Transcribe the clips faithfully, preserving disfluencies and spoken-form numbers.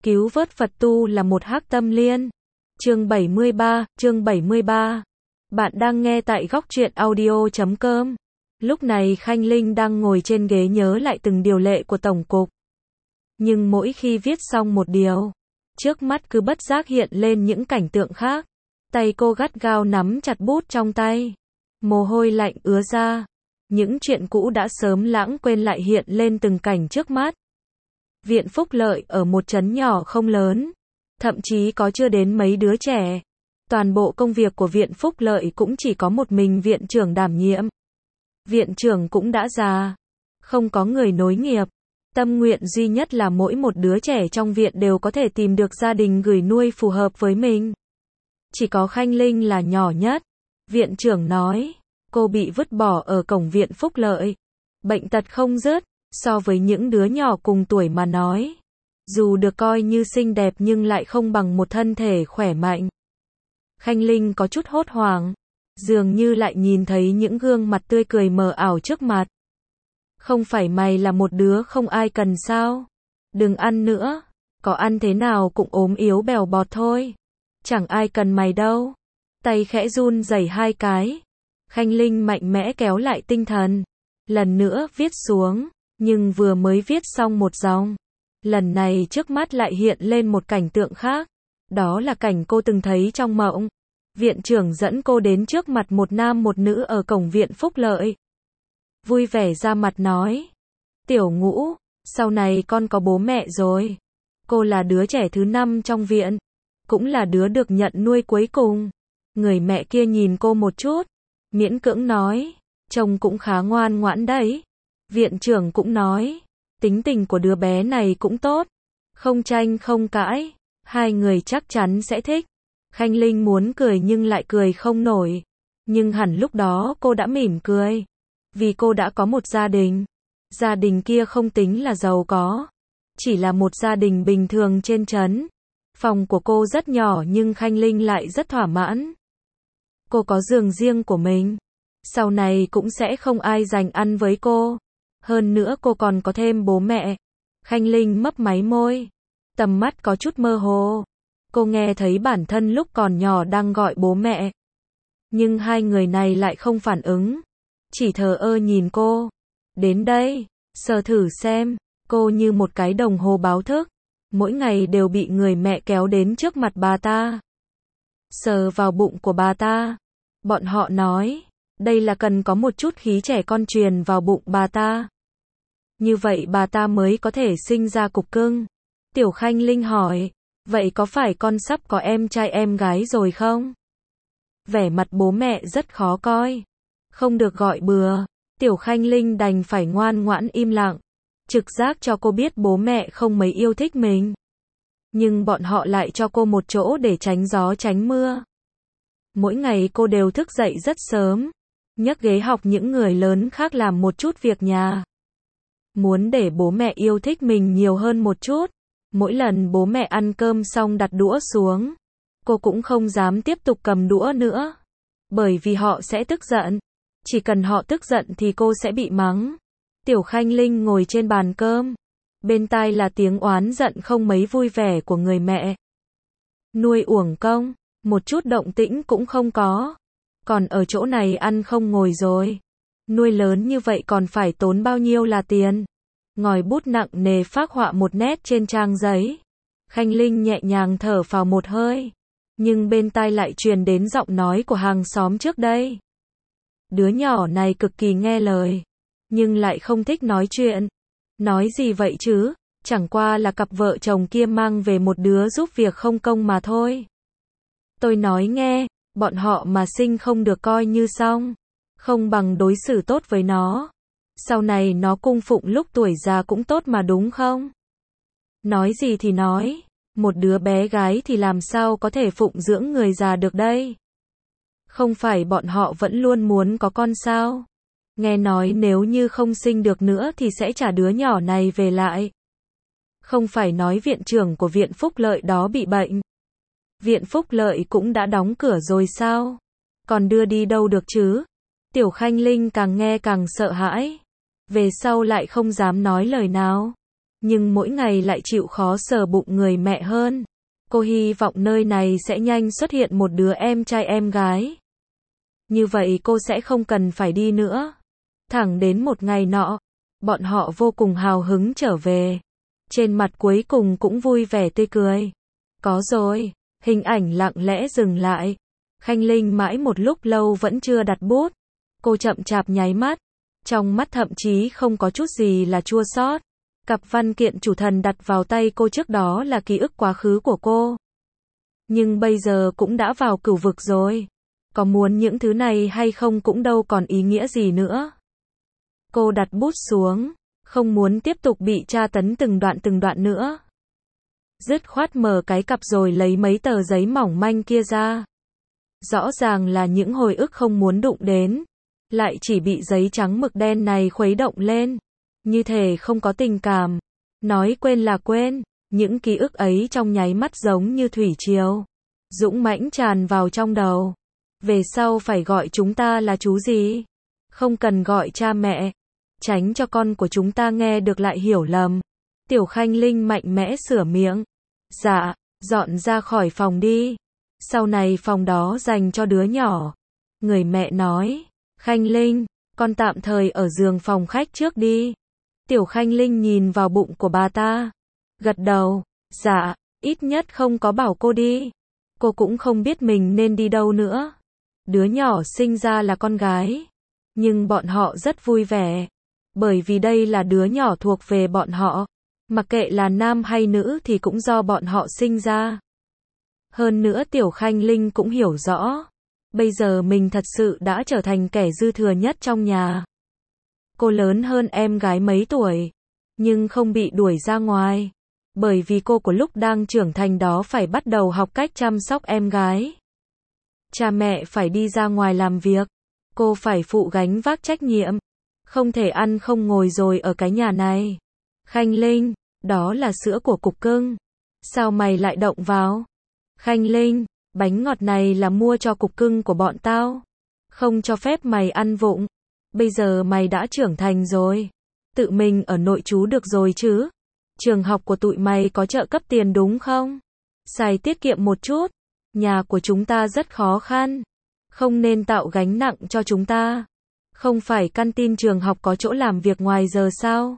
Cứu vớt Phật tu là một hắc tâm liên. Chương bảy mươi ba, chương bảy mươi ba. Bạn đang nghe tại góc truyện audio chấm com. Lúc này Khanh Linh đang ngồi trên ghế nhớ lại từng điều lệ của Tổng cục. Nhưng mỗi khi viết xong một điều, trước mắt cứ bất giác hiện lên những cảnh tượng khác. Tay cô gắt gao nắm chặt bút trong tay. Mồ hôi lạnh ứa ra. Những chuyện cũ đã sớm lãng quên lại hiện lên từng cảnh trước mắt. Viện Phúc Lợi ở một trấn nhỏ không lớn, thậm chí có chưa đến mấy đứa trẻ. Toàn bộ công việc của Viện Phúc Lợi cũng chỉ có một mình viện trưởng đảm nhiệm. Viện trưởng cũng đã già, không có người nối nghiệp. Tâm nguyện duy nhất là mỗi một đứa trẻ trong viện đều có thể tìm được gia đình gửi nuôi phù hợp với mình. Chỉ có Khanh Linh là nhỏ nhất. Viện trưởng nói, cô bị vứt bỏ ở cổng Viện Phúc Lợi. Bệnh tật không dứt, so với những đứa nhỏ cùng tuổi mà nói. Dù được coi như xinh đẹp nhưng lại không bằng một thân thể khỏe mạnh. Khanh Linh có chút hốt hoảng, dường như lại nhìn thấy những gương mặt tươi cười mờ ảo trước mặt. Không phải mày là một đứa không ai cần sao? Đừng ăn nữa, có ăn thế nào cũng ốm yếu bèo bọt thôi. Chẳng ai cần mày đâu. Tay khẽ run rẩy hai cái. Khanh Linh mạnh mẽ kéo lại tinh thần. Lần nữa viết xuống, nhưng vừa mới viết xong một dòng. Lần này trước mắt lại hiện lên một cảnh tượng khác. Đó là cảnh cô từng thấy trong mộng. Viện trưởng dẫn cô đến trước mặt một nam một nữ ở cổng Viện Phúc Lợi. Vui vẻ ra mặt nói. Tiểu Ngũ, sau này con có bố mẹ rồi. Cô là đứa trẻ thứ năm trong viện. Cũng là đứa được nhận nuôi cuối cùng. Người mẹ kia nhìn cô một chút. Miễn cưỡng nói. Trông cũng khá ngoan ngoãn đấy. Viện trưởng cũng nói. Tính tình của đứa bé này cũng tốt. Không tranh không cãi. Hai người chắc chắn sẽ thích. Khanh Linh muốn cười nhưng lại cười không nổi. Nhưng hẳn lúc đó cô đã mỉm cười. Vì cô đã có một gia đình. Gia đình kia không tính là giàu có. Chỉ là một gia đình bình thường trên trấn. Phòng của cô rất nhỏ nhưng Khanh Linh lại rất thỏa mãn. Cô có giường riêng của mình. Sau này cũng sẽ không ai giành ăn với cô. Hơn nữa cô còn có thêm bố mẹ. Khanh Linh mấp máy môi. Tầm mắt có chút mơ hồ. Cô nghe thấy bản thân lúc còn nhỏ đang gọi bố mẹ. Nhưng hai người này lại không phản ứng. Chỉ thờ ơ nhìn cô. Đến đây, sờ thử xem. Cô như một cái đồng hồ báo thức. Mỗi ngày đều bị người mẹ kéo đến trước mặt bà ta. Sờ vào bụng của bà ta. Bọn họ nói, đây là cần có một chút khí trẻ con truyền vào bụng bà ta. Như vậy bà ta mới có thể sinh ra cục cưng. Tiểu Khanh Linh hỏi, vậy có phải con sắp có em trai em gái rồi không? Vẻ mặt bố mẹ rất khó coi. Không được gọi bừa. Tiểu Khanh Linh đành phải ngoan ngoãn im lặng. Trực giác cho cô biết bố mẹ không mấy yêu thích mình. Nhưng bọn họ lại cho cô một chỗ để tránh gió tránh mưa. Mỗi ngày cô đều thức dậy rất sớm. Nhấc ghế học những người lớn khác làm một chút việc nhà. Muốn để bố mẹ yêu thích mình nhiều hơn một chút. Mỗi lần bố mẹ ăn cơm xong đặt đũa xuống. Cô cũng không dám tiếp tục cầm đũa nữa. Bởi vì họ sẽ tức giận. Chỉ cần họ tức giận thì cô sẽ bị mắng. Tiểu Khanh Linh ngồi trên bàn cơm. Bên tai là tiếng oán giận không mấy vui vẻ của người mẹ. Nuôi uổng công, một chút động tĩnh cũng không có. Còn ở chỗ này ăn không ngồi rồi. Nuôi lớn như vậy còn phải tốn bao nhiêu là tiền. Ngòi bút nặng nề phác họa một nét trên trang giấy. Khanh Linh nhẹ nhàng thở phào một hơi. Nhưng bên tai lại truyền đến giọng nói của hàng xóm trước đây. Đứa nhỏ này cực kỳ nghe lời. Nhưng lại không thích nói chuyện. Nói gì vậy chứ? Chẳng qua là cặp vợ chồng kia mang về một đứa giúp việc không công mà thôi. Tôi nói nghe, bọn họ mà sinh không được coi như xong. Không bằng đối xử tốt với nó. Sau này nó cung phụng lúc tuổi già cũng tốt mà đúng không? Nói gì thì nói. Một đứa bé gái thì làm sao có thể phụng dưỡng người già được đây? Không phải bọn họ vẫn luôn muốn có con sao? Nghe nói nếu như không sinh được nữa thì sẽ trả đứa nhỏ này về lại. Không phải nói viện trưởng của Viện Phúc Lợi đó bị bệnh. Viện Phúc Lợi cũng đã đóng cửa rồi sao? Còn đưa đi đâu được chứ? Tiểu Khanh Linh càng nghe càng sợ hãi. Về sau lại không dám nói lời nào. nhưng mỗi ngày lại chịu khó sờ bụng người mẹ hơn. Cô hy vọng nơi này sẽ nhanh xuất hiện một đứa em trai em gái. Như vậy cô sẽ không cần phải đi nữa. Thẳng đến một ngày nọ, bọn họ vô cùng hào hứng trở về. Trên mặt cuối cùng cũng vui vẻ tươi cười. Có rồi, hình ảnh lặng lẽ dừng lại. Khanh Linh mãi một lúc lâu vẫn chưa đặt bút. Cô chậm chạp nháy mắt. Trong mắt thậm chí không có chút gì là chua xót. Cặp văn kiện chủ thần đặt vào tay cô trước đó là ký ức quá khứ của cô. Nhưng bây giờ cũng đã vào cửu vực rồi. Có muốn những thứ này hay không cũng đâu còn ý nghĩa gì nữa. Cô đặt bút xuống, không muốn tiếp tục bị tra tấn từng đoạn từng đoạn nữa. Dứt khoát mở cái cặp rồi lấy mấy tờ giấy mỏng manh kia ra. Rõ ràng là những hồi ức không muốn đụng đến, lại chỉ bị giấy trắng mực đen này khuấy động lên. Như thể không có tình cảm. Nói quên là quên, những ký ức ấy trong nháy mắt giống như thủy triều. Dũng mãnh tràn vào trong đầu. Về sau phải gọi chúng ta là chú gì? Không cần gọi cha mẹ. Tránh cho con của chúng ta nghe được lại hiểu lầm. Tiểu Khanh Linh mạnh mẽ sửa miệng. Dạ, dọn ra khỏi phòng đi. Sau này phòng đó dành cho đứa nhỏ. Người mẹ nói. Khanh Linh, con tạm thời ở giường phòng khách trước đi. Tiểu Khanh Linh nhìn vào bụng của bà ta. Gật đầu. Dạ, ít nhất không có bảo cô đi. Cô cũng không biết mình nên đi đâu nữa. Đứa nhỏ sinh ra là con gái. Nhưng bọn họ rất vui vẻ. Bởi vì đây là đứa nhỏ thuộc về bọn họ. Mặc kệ là nam hay nữ thì cũng do bọn họ sinh ra. Hơn nữa Tiểu Khanh Linh cũng hiểu rõ. Bây giờ mình thật sự đã trở thành kẻ dư thừa nhất trong nhà. Cô lớn hơn em gái mấy tuổi. Nhưng không bị đuổi ra ngoài. Bởi vì cô của lúc đang trưởng thành đó phải bắt đầu học cách chăm sóc em gái. Cha mẹ phải đi ra ngoài làm việc. Cô phải phụ gánh vác trách nhiệm. Không thể ăn không ngồi rồi ở cái nhà này. Khanh Linh, đó là sữa của cục cưng. Sao mày lại động vào? Khanh Linh, bánh ngọt này là mua cho cục cưng của bọn tao. Không cho phép mày ăn vụng. Bây giờ mày đã trưởng thành rồi. Tự mình ở nội trú được rồi chứ. Trường học của tụi mày có trợ cấp tiền đúng không? Xài tiết kiệm một chút. Nhà của chúng ta rất khó khăn. Không nên tạo gánh nặng cho chúng ta. Không phải căn tin trường học có chỗ làm việc ngoài giờ sao?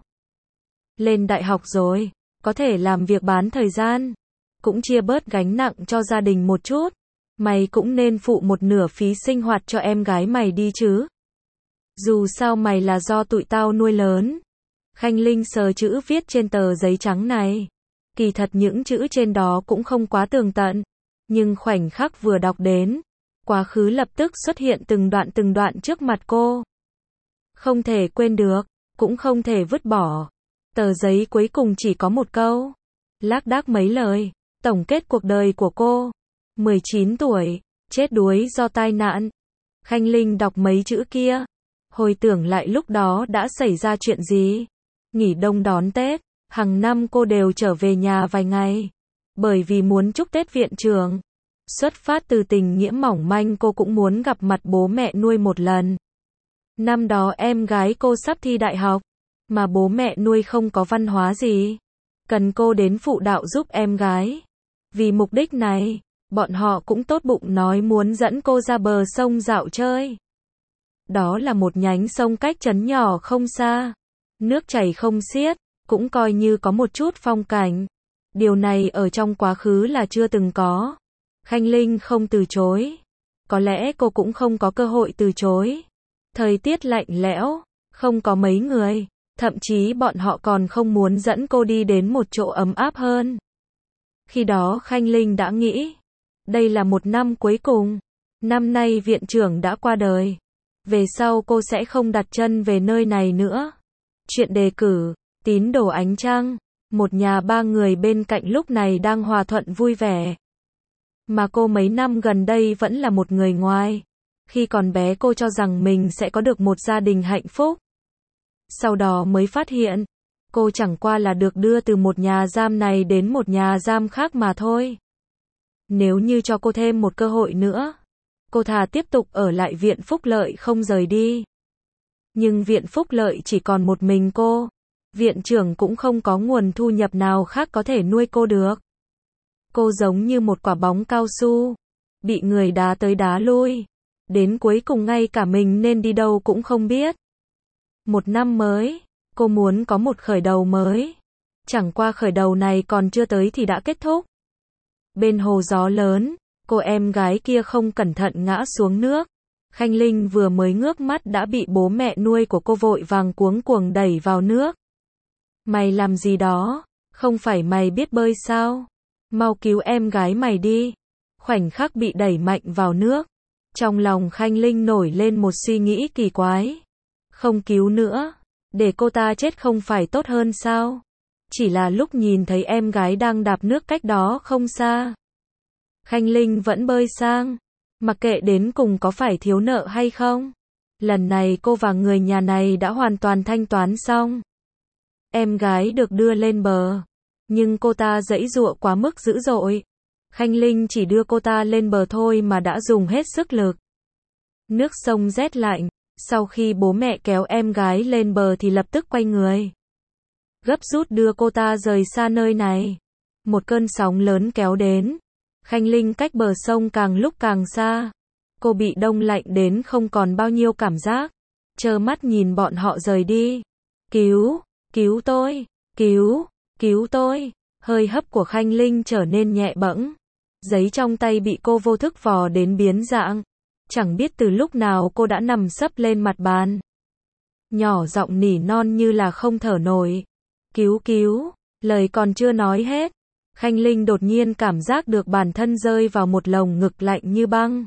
Lên đại học rồi, có thể làm việc bán thời gian. Cũng chia bớt gánh nặng cho gia đình một chút. Mày cũng nên phụ một nửa phí sinh hoạt cho em gái mày đi chứ. Dù sao mày là do tụi tao nuôi lớn. Khanh Linh sờ chữ viết trên tờ giấy trắng này. Kỳ thật những chữ trên đó cũng không quá tường tận. Nhưng khoảnh khắc vừa đọc đến, quá khứ lập tức xuất hiện từng đoạn từng đoạn trước mặt cô. Không thể quên được, cũng không thể vứt bỏ. Tờ giấy cuối cùng chỉ có một câu. Lác đác mấy lời. Tổng kết cuộc đời của cô. mười chín tuổi, chết đuối do tai nạn. Khanh Linh đọc mấy chữ kia. Hồi tưởng lại lúc đó đã xảy ra chuyện gì. Nghỉ đông đón Tết, hàng năm cô đều trở về nhà vài ngày. Bởi vì muốn chúc Tết viện trường. Xuất phát từ tình nghĩa mỏng manh cô cũng muốn gặp mặt bố mẹ nuôi một lần. Năm đó em gái cô sắp thi đại học. Mà bố mẹ nuôi không có văn hóa gì. Cần cô đến phụ đạo giúp em gái. Vì mục đích này, bọn họ cũng tốt bụng nói muốn dẫn cô ra bờ sông dạo chơi. Đó là một nhánh sông cách trấn nhỏ không xa. Nước chảy không xiết, cũng coi như có một chút phong cảnh. Điều này ở trong quá khứ là chưa từng có. Khanh Linh không từ chối. Có lẽ cô cũng không có cơ hội từ chối. Thời tiết lạnh lẽo, không có mấy người. Thậm chí bọn họ còn không muốn dẫn cô đi đến một chỗ ấm áp hơn. Khi đó Khanh Linh đã nghĩ, đây là một năm cuối cùng. Năm nay viện trưởng đã qua đời. Về sau cô sẽ không đặt chân về nơi này nữa. Chuyện đề cử, tín đồ ánh trăng. Một nhà ba người bên cạnh lúc này đang hòa thuận vui vẻ. Mà cô mấy năm gần đây vẫn là một người ngoài. Khi còn bé cô cho rằng mình sẽ có được một gia đình hạnh phúc. Sau đó mới phát hiện, cô chẳng qua là được đưa từ một nhà giam này đến một nhà giam khác mà thôi. Nếu như cho cô thêm một cơ hội nữa, cô thà tiếp tục ở lại viện phúc lợi không rời đi. Nhưng viện phúc lợi chỉ còn một mình cô. Viện trưởng cũng không có nguồn thu nhập nào khác có thể nuôi cô được. Cô giống như một quả bóng cao su, bị người đá tới đá lui, đến cuối cùng ngay cả mình nên đi đâu cũng không biết. Một năm mới, cô muốn có một khởi đầu mới. Chẳng qua khởi đầu này còn chưa tới thì đã kết thúc. Bên hồ gió lớn, cô em gái kia không cẩn thận ngã xuống nước. Khanh Linh vừa mới ngước mắt đã bị bố mẹ nuôi của cô vội vàng cuống cuồng đẩy vào nước. Mày làm gì đó? Không phải mày biết bơi sao? Mau cứu em gái mày đi. Khoảnh khắc bị đẩy mạnh vào nước. Trong lòng Khanh Linh nổi lên một suy nghĩ kỳ quái. Không cứu nữa, để cô ta chết không phải tốt hơn sao? Chỉ là lúc nhìn thấy em gái đang đạp nước cách đó không xa. Khanh Linh vẫn bơi sang, mặc kệ đến cùng có phải thiếu nợ hay không. Lần này cô và người nhà này đã hoàn toàn thanh toán xong. Em gái được đưa lên bờ, nhưng cô ta giãy giụa quá mức dữ dội. Khanh Linh chỉ đưa cô ta lên bờ thôi mà đã dùng hết sức lực. Nước sông rét lạnh, sau khi bố mẹ kéo em gái lên bờ thì lập tức quay người. Gấp rút đưa cô ta rời xa nơi này. Một cơn sóng lớn kéo đến. Khanh Linh cách bờ sông càng lúc càng xa. Cô bị đông lạnh đến không còn bao nhiêu cảm giác. Trơ mắt nhìn bọn họ rời đi. Cứu, cứu tôi, cứu, cứu tôi. Hơi hấp của Khanh Linh trở nên nhẹ bẫng. Giấy trong tay bị cô vô thức vò đến biến dạng. Chẳng biết từ lúc nào cô đã nằm sấp lên mặt bàn. Nhỏ giọng nỉ non như là không thở nổi. Cứu cứu, lời còn chưa nói hết. Khanh Linh đột nhiên cảm giác được bản thân rơi vào một lồng ngực lạnh như băng.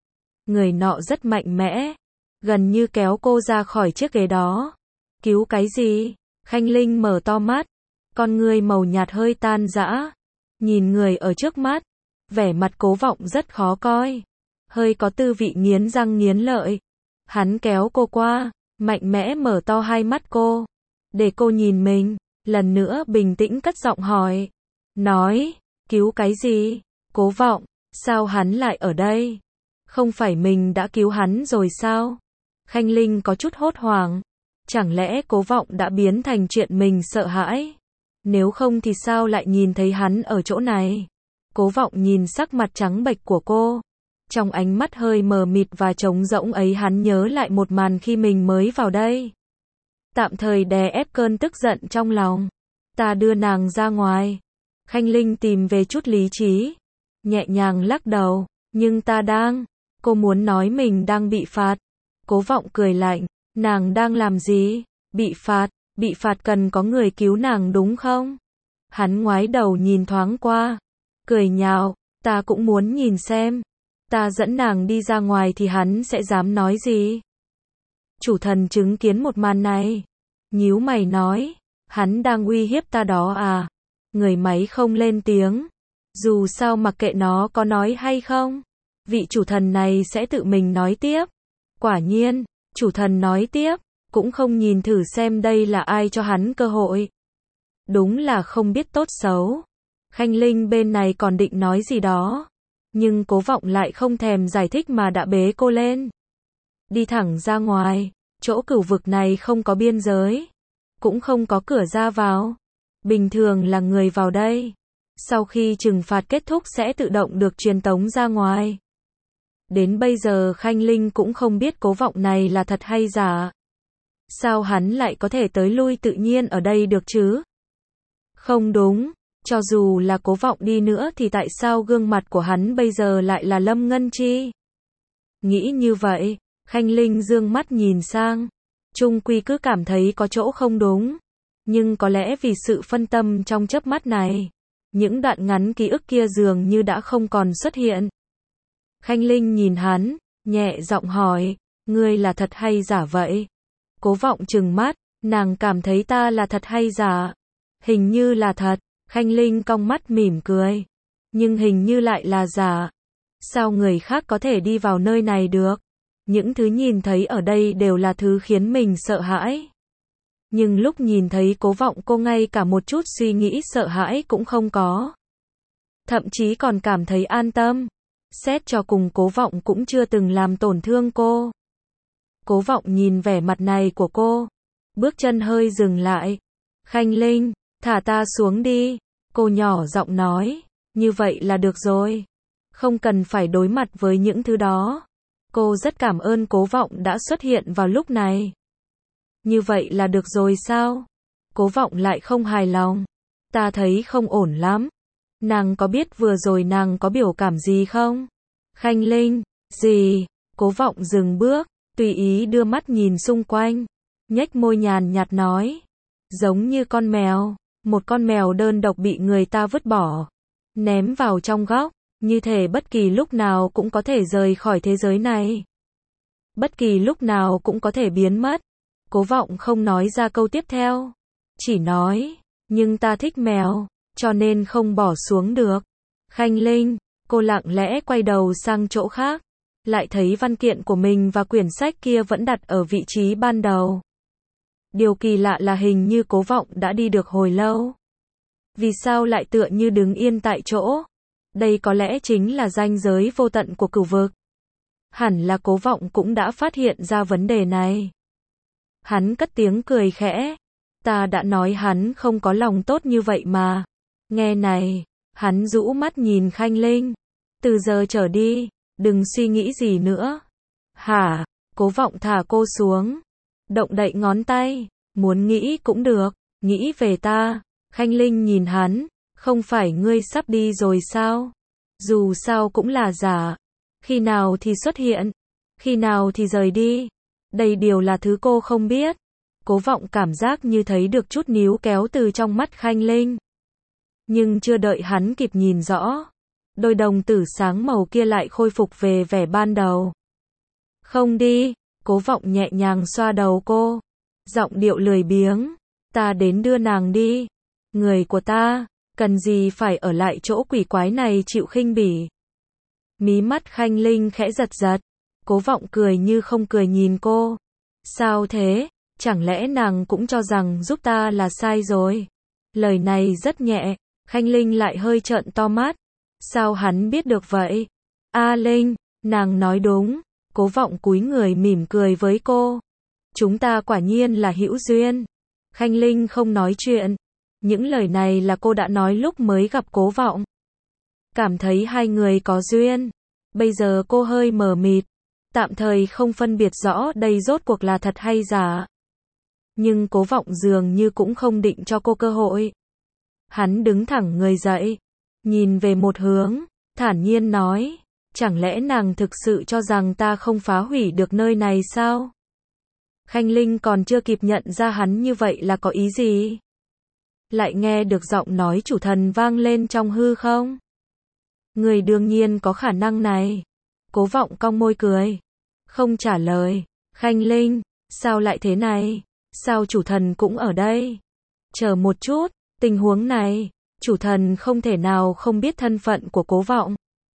Người nọ rất mạnh mẽ, gần như kéo cô ra khỏi chiếc ghế đó. Cứu cái gì? Khanh Linh mở to mắt, con ngươi màu nhạt hơi tan rã. Nhìn người ở trước mắt, vẻ mặt Cố Vọng rất khó coi. Hơi có tư vị nghiến răng nghiến lợi. Hắn kéo cô qua, mạnh mẽ mở to hai mắt cô. Để cô nhìn mình, lần nữa bình tĩnh cất giọng hỏi. Nói, cứu cái gì? Cố Vọng, sao hắn lại ở đây? Không phải mình đã cứu hắn rồi sao? Khanh Linh có chút hốt hoảng. Chẳng lẽ Cố Vọng đã biến thành chuyện mình sợ hãi? Nếu không thì sao lại nhìn thấy hắn ở chỗ này? Cố Vọng nhìn sắc mặt trắng bệch của cô. Trong ánh mắt hơi mờ mịt và trống rỗng ấy hắn nhớ lại một màn khi mình mới vào đây. Tạm thời đè ép cơn tức giận trong lòng. Ta đưa nàng ra ngoài. Khanh Linh tìm về chút lý trí. Nhẹ nhàng lắc đầu. Nhưng ta đang. Cô muốn nói mình đang bị phạt. Cố Vọng cười lạnh. Nàng đang làm gì? Bị phạt. Bị phạt cần có người cứu nàng đúng không? Hắn ngoái đầu nhìn thoáng qua. Cười nhạo. Ta cũng muốn nhìn xem. Ta dẫn nàng đi ra ngoài thì hắn sẽ dám nói gì? Chủ thần chứng kiến một màn này. Nhíu mày nói. Hắn đang uy hiếp ta đó à? Người máy không lên tiếng. Dù sao mặc kệ nó có nói hay không. Vị chủ thần này sẽ tự mình nói tiếp. Quả nhiên, chủ thần nói tiếp. Cũng không nhìn thử xem đây là ai cho hắn cơ hội. Đúng là không biết tốt xấu. Khanh Linh bên này còn định nói gì đó. Nhưng Cố Vọng lại không thèm giải thích mà đã bế cô lên. Đi thẳng ra ngoài. Chỗ cửu vực này không có biên giới. Cũng không có cửa ra vào. Bình thường là người vào đây. Sau khi trừng phạt kết thúc sẽ tự động được truyền tống ra ngoài. Đến bây giờ Khanh Linh cũng không biết Cố Vọng này là thật hay giả. Sao hắn lại có thể tới lui tự nhiên ở đây được chứ? Không đúng. Cho dù là Cố Vọng đi nữa thì tại sao gương mặt của hắn bây giờ lại là Lâm Ngân Chi? Nghĩ như vậy, Khanh Linh dương mắt nhìn sang. Chung quy cứ cảm thấy có chỗ không đúng. Nhưng có lẽ vì sự phân tâm trong chớp mắt này, những đoạn ngắn ký ức kia dường như đã không còn xuất hiện. Khanh Linh nhìn hắn, nhẹ giọng hỏi, ngươi là thật hay giả vậy? Cố Vọng trừng mắt, nàng cảm thấy ta là thật hay giả? Hình như là thật. Khanh Linh cong mắt mỉm cười. Nhưng hình như lại là giả. Sao người khác có thể đi vào nơi này được? Những thứ nhìn thấy ở đây đều là thứ khiến mình sợ hãi. Nhưng lúc nhìn thấy Cố Vọng cô ngay cả một chút suy nghĩ sợ hãi cũng không có. Thậm chí còn cảm thấy an tâm. Xét cho cùng Cố Vọng cũng chưa từng làm tổn thương cô. Cố Vọng nhìn vẻ mặt này của cô. Bước chân hơi dừng lại. Khanh Linh, thả ta xuống đi. Cô nhỏ giọng nói, như vậy là được rồi. Không cần phải đối mặt với những thứ đó. Cô rất cảm ơn Cố Vọng đã xuất hiện vào lúc này. Như vậy là được rồi sao? Cố Vọng lại không hài lòng. Ta thấy không ổn lắm. Nàng có biết vừa rồi nàng có biểu cảm gì không? Khanh Linh, gì? Cố Vọng dừng bước, tùy ý đưa mắt nhìn xung quanh, nhếch môi nhàn nhạt nói, giống như con mèo, một con mèo đơn độc bị người ta vứt bỏ, ném vào trong góc, như thể bất kỳ lúc nào cũng có thể rời khỏi thế giới này. Bất kỳ lúc nào cũng có thể biến mất. Cố Vọng không nói ra câu tiếp theo, chỉ nói, nhưng ta thích mèo, cho nên không bỏ xuống được. Khanh Linh, cô lặng lẽ quay đầu sang chỗ khác, lại thấy văn kiện của mình và quyển sách kia vẫn đặt ở vị trí ban đầu. Điều kỳ lạ là hình như Cố Vọng đã đi được hồi lâu. Vì sao lại tựa như đứng yên tại chỗ? Đây có lẽ chính là ranh giới vô tận của cửu vực. Hẳn là Cố Vọng cũng đã phát hiện ra vấn đề này. Hắn cất tiếng cười khẽ. Ta đã nói hắn không có lòng tốt như vậy mà. Nghe này, hắn rũ mắt nhìn Khanh Linh. Từ giờ trở đi, đừng suy nghĩ gì nữa. Hả? Cố Vọng thả cô xuống. Động đậy ngón tay. Muốn nghĩ cũng được. Nghĩ về ta. Khanh Linh nhìn hắn. Không phải ngươi sắp đi rồi sao? Dù sao cũng là giả. Khi nào thì xuất hiện? Khi nào thì rời đi? Đây đều là thứ cô không biết. Cố Vọng cảm giác như thấy được chút níu kéo từ trong mắt Khanh Linh. Nhưng chưa đợi hắn kịp nhìn rõ, đôi đồng tử sáng màu kia lại khôi phục về vẻ ban đầu. Không đi, Cố Vọng nhẹ nhàng xoa đầu cô, giọng điệu lười biếng, ta đến đưa nàng đi. Người của ta, cần gì phải ở lại chỗ quỷ quái này chịu khinh bỉ. Mí mắt Khanh Linh khẽ giật giật, Cố Vọng cười như không cười nhìn cô. Sao thế? Chẳng lẽ nàng cũng cho rằng giúp ta là sai rồi? Lời này rất nhẹ, Khanh Linh lại hơi trợn to mắt. Sao hắn biết được vậy? A Linh, nàng nói đúng. Cố Vọng cúi người mỉm cười với cô. Chúng ta quả nhiên là hữu duyên. Khanh Linh không nói chuyện. Những lời này là cô đã nói lúc mới gặp Cố Vọng. Cảm thấy hai người có duyên. Bây giờ cô hơi mờ mịt, tạm thời không phân biệt rõ đây rốt cuộc là thật hay giả. Nhưng Cố Vọng dường như cũng không định cho cô cơ hội. Hắn đứng thẳng người dậy, nhìn về một hướng, thản nhiên nói, chẳng lẽ nàng thực sự cho rằng ta không phá hủy được nơi này sao? Khanh Linh còn chưa kịp nhận ra hắn như vậy là có ý gì. Lại nghe được giọng nói chủ thần vang lên trong hư không. Người đương nhiên có khả năng này. Cố Vọng cong môi cười, không trả lời. Khanh Linh, sao lại thế này? Sao chủ thần cũng ở đây? Chờ một chút, tình huống này, chủ thần không thể nào không biết thân phận của Cố Vọng.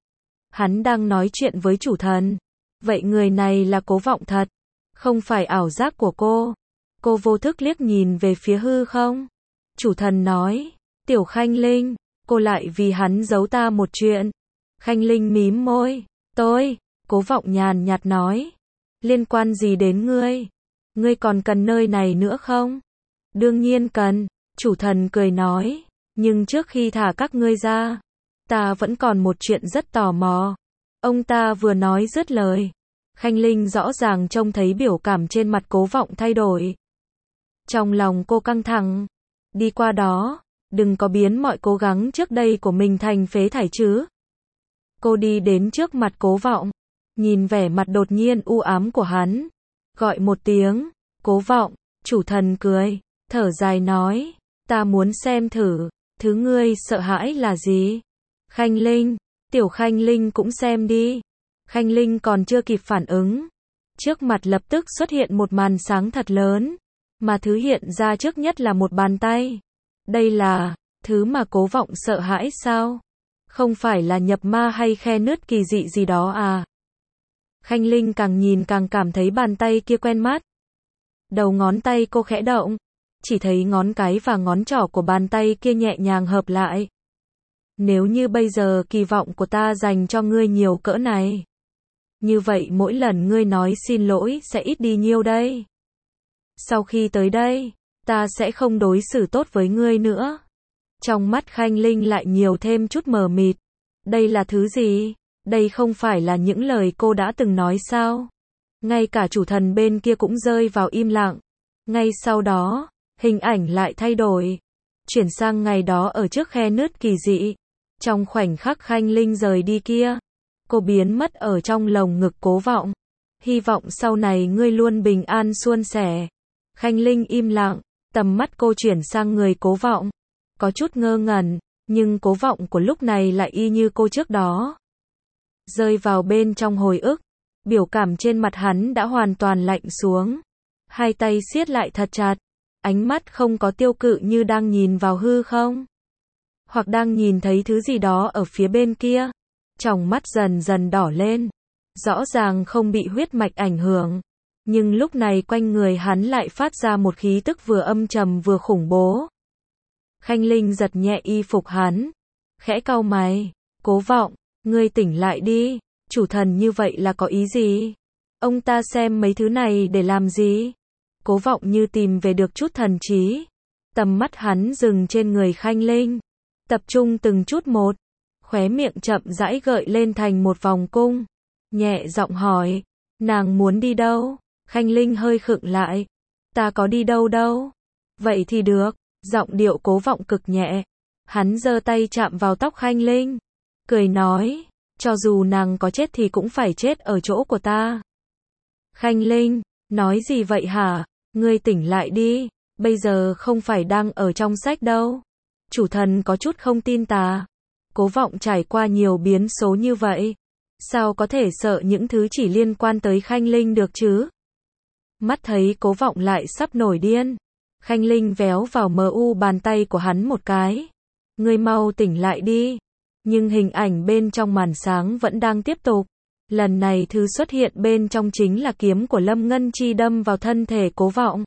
Hắn đang nói chuyện với chủ thần. Vậy người này là Cố Vọng thật, không phải ảo giác của cô. Cô vô thức liếc nhìn về phía hư không. Chủ thần nói, Tiểu Khanh Linh, cô lại vì hắn giấu ta một chuyện. Khanh Linh mím môi, tôi, Cố Vọng nhàn nhạt nói, liên quan gì đến ngươi? Ngươi còn cần nơi này nữa không? Đương nhiên cần, chủ thần cười nói, nhưng trước khi thả các ngươi ra, ta vẫn còn một chuyện rất tò mò. Ông ta vừa nói dứt lời, Khanh Linh rõ ràng trông thấy biểu cảm trên mặt Cố Vọng thay đổi. Trong lòng cô căng thẳng, đi qua đó, đừng có biến mọi cố gắng trước đây của mình thành phế thải chứ. Cô đi đến trước mặt Cố Vọng, nhìn vẻ mặt đột nhiên u ám của hắn, gọi một tiếng, Cố Vọng. Chủ thần cười, thở dài nói, ta muốn xem thử, thứ ngươi sợ hãi là gì? Khanh Linh, Tiểu Khanh Linh cũng xem đi. Khanh Linh còn chưa kịp phản ứng, trước mặt lập tức xuất hiện một màn sáng thật lớn, mà thứ hiện ra trước nhất là một bàn tay. Đây là thứ mà Cố Vọng sợ hãi sao? Không phải là nhập ma hay khe nứt kỳ dị gì đó à? Khanh Linh càng nhìn càng cảm thấy bàn tay kia quen mắt. Đầu ngón tay cô khẽ động, chỉ thấy ngón cái và ngón trỏ của bàn tay kia nhẹ nhàng hợp lại. Nếu như bây giờ kỳ vọng của ta dành cho ngươi nhiều cỡ này, như vậy mỗi lần ngươi nói xin lỗi sẽ ít đi nhiêu đây? Sau khi tới đây, ta sẽ không đối xử tốt với ngươi nữa. Trong mắt Khanh Linh lại nhiều thêm chút mờ mịt. Đây là thứ gì? Đây không phải là những lời cô đã từng nói sao? Ngay cả chủ thần bên kia cũng rơi vào im lặng. Ngay sau đó, hình ảnh lại thay đổi. Chuyển sang ngày đó ở trước khe nứt kỳ dị. Trong khoảnh khắc Khanh Linh rời đi kia, cô biến mất ở trong lồng ngực Cố Vọng. Hy vọng sau này ngươi luôn bình an suôn sẻ. Khanh Linh im lặng, tầm mắt cô chuyển sang người Cố Vọng. Có chút ngơ ngẩn, nhưng Cố Vọng của lúc này lại y như cô trước đó. Rơi vào bên trong hồi ức, biểu cảm trên mặt hắn đã hoàn toàn lạnh xuống. Hai tay siết lại thật chặt, ánh mắt không có tiêu cự như đang nhìn vào hư không. Hoặc đang nhìn thấy thứ gì đó ở phía bên kia. Tròng mắt dần dần đỏ lên. Rõ ràng không bị huyết mạch ảnh hưởng. Nhưng lúc này quanh người hắn lại phát ra một khí tức vừa âm trầm vừa khủng bố. Khanh Linh giật nhẹ y phục hắn. Khẽ cau mày. Cố Vọng, ngươi tỉnh lại đi. Chủ thần như vậy là có ý gì? Ông ta xem mấy thứ này để làm gì? Cố Vọng như tìm về được chút thần trí. Tầm mắt hắn dừng trên người Khanh Linh. Tập trung từng chút một. Khóe miệng chậm rãi gợi lên thành một vòng cung. Nhẹ giọng hỏi. Nàng muốn đi đâu? Khanh Linh hơi khựng lại. Ta có đi đâu đâu? Vậy thì được. Giọng điệu Cố Vọng cực nhẹ. Hắn giơ tay chạm vào tóc Khanh Linh. Cười nói. Cho dù nàng có chết thì cũng phải chết ở chỗ của ta. Khanh Linh. Nói gì vậy hả? Ngươi tỉnh lại đi. Bây giờ không phải đang ở trong sách đâu. Chủ thần có chút không tin ta. Cố Vọng trải qua nhiều biến số như vậy. Sao có thể sợ những thứ chỉ liên quan tới Khanh Linh được chứ? Mắt thấy Cố Vọng lại sắp nổi điên. Khanh Linh véo vào mờ u bàn tay của hắn một cái. Ngươi mau tỉnh lại đi. Nhưng hình ảnh bên trong màn sáng vẫn đang tiếp tục. Lần này thứ xuất hiện bên trong chính là kiếm của Lâm Ngân Chi đâm vào thân thể Cố Vọng.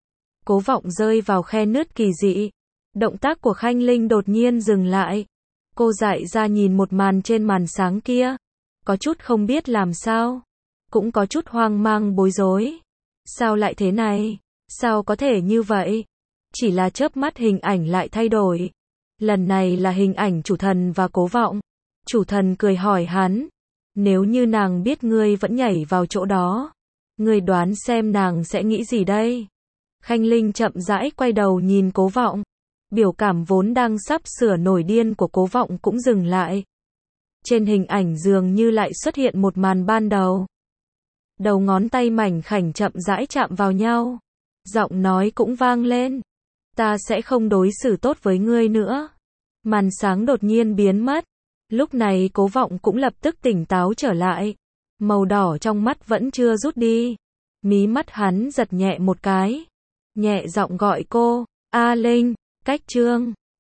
Cố Vọng rơi vào khe nứt kỳ dị. Động tác của Khanh Linh đột nhiên dừng lại. Cô dại ra nhìn một màn trên màn sáng kia. Có chút không biết làm sao. Cũng có chút hoang mang bối rối. Sao lại thế này? Sao có thể như vậy? Chỉ là chớp mắt hình ảnh lại thay đổi. Lần này là hình ảnh chủ thần và Cố Vọng. Chủ thần cười hỏi hắn. Nếu như nàng biết ngươi vẫn nhảy vào chỗ đó. Ngươi đoán xem nàng sẽ nghĩ gì đây? Khanh Linh chậm rãi quay đầu nhìn Cố Vọng. Biểu cảm vốn đang sắp sửa nổi điên của Cố Vọng cũng dừng lại. Trên hình ảnh dường như lại xuất hiện một màn ban đầu. Đầu ngón tay mảnh khảnh chậm rãi chạm vào nhau. Giọng nói cũng vang lên. Ta sẽ không đối xử tốt với ngươi nữa. Màn sáng đột nhiên biến mất. Lúc này Cố Vọng cũng lập tức tỉnh táo trở lại. Màu đỏ trong mắt vẫn chưa rút đi. Mí mắt hắn giật nhẹ một cái. Nhẹ giọng gọi cô. A Linh, cách chương.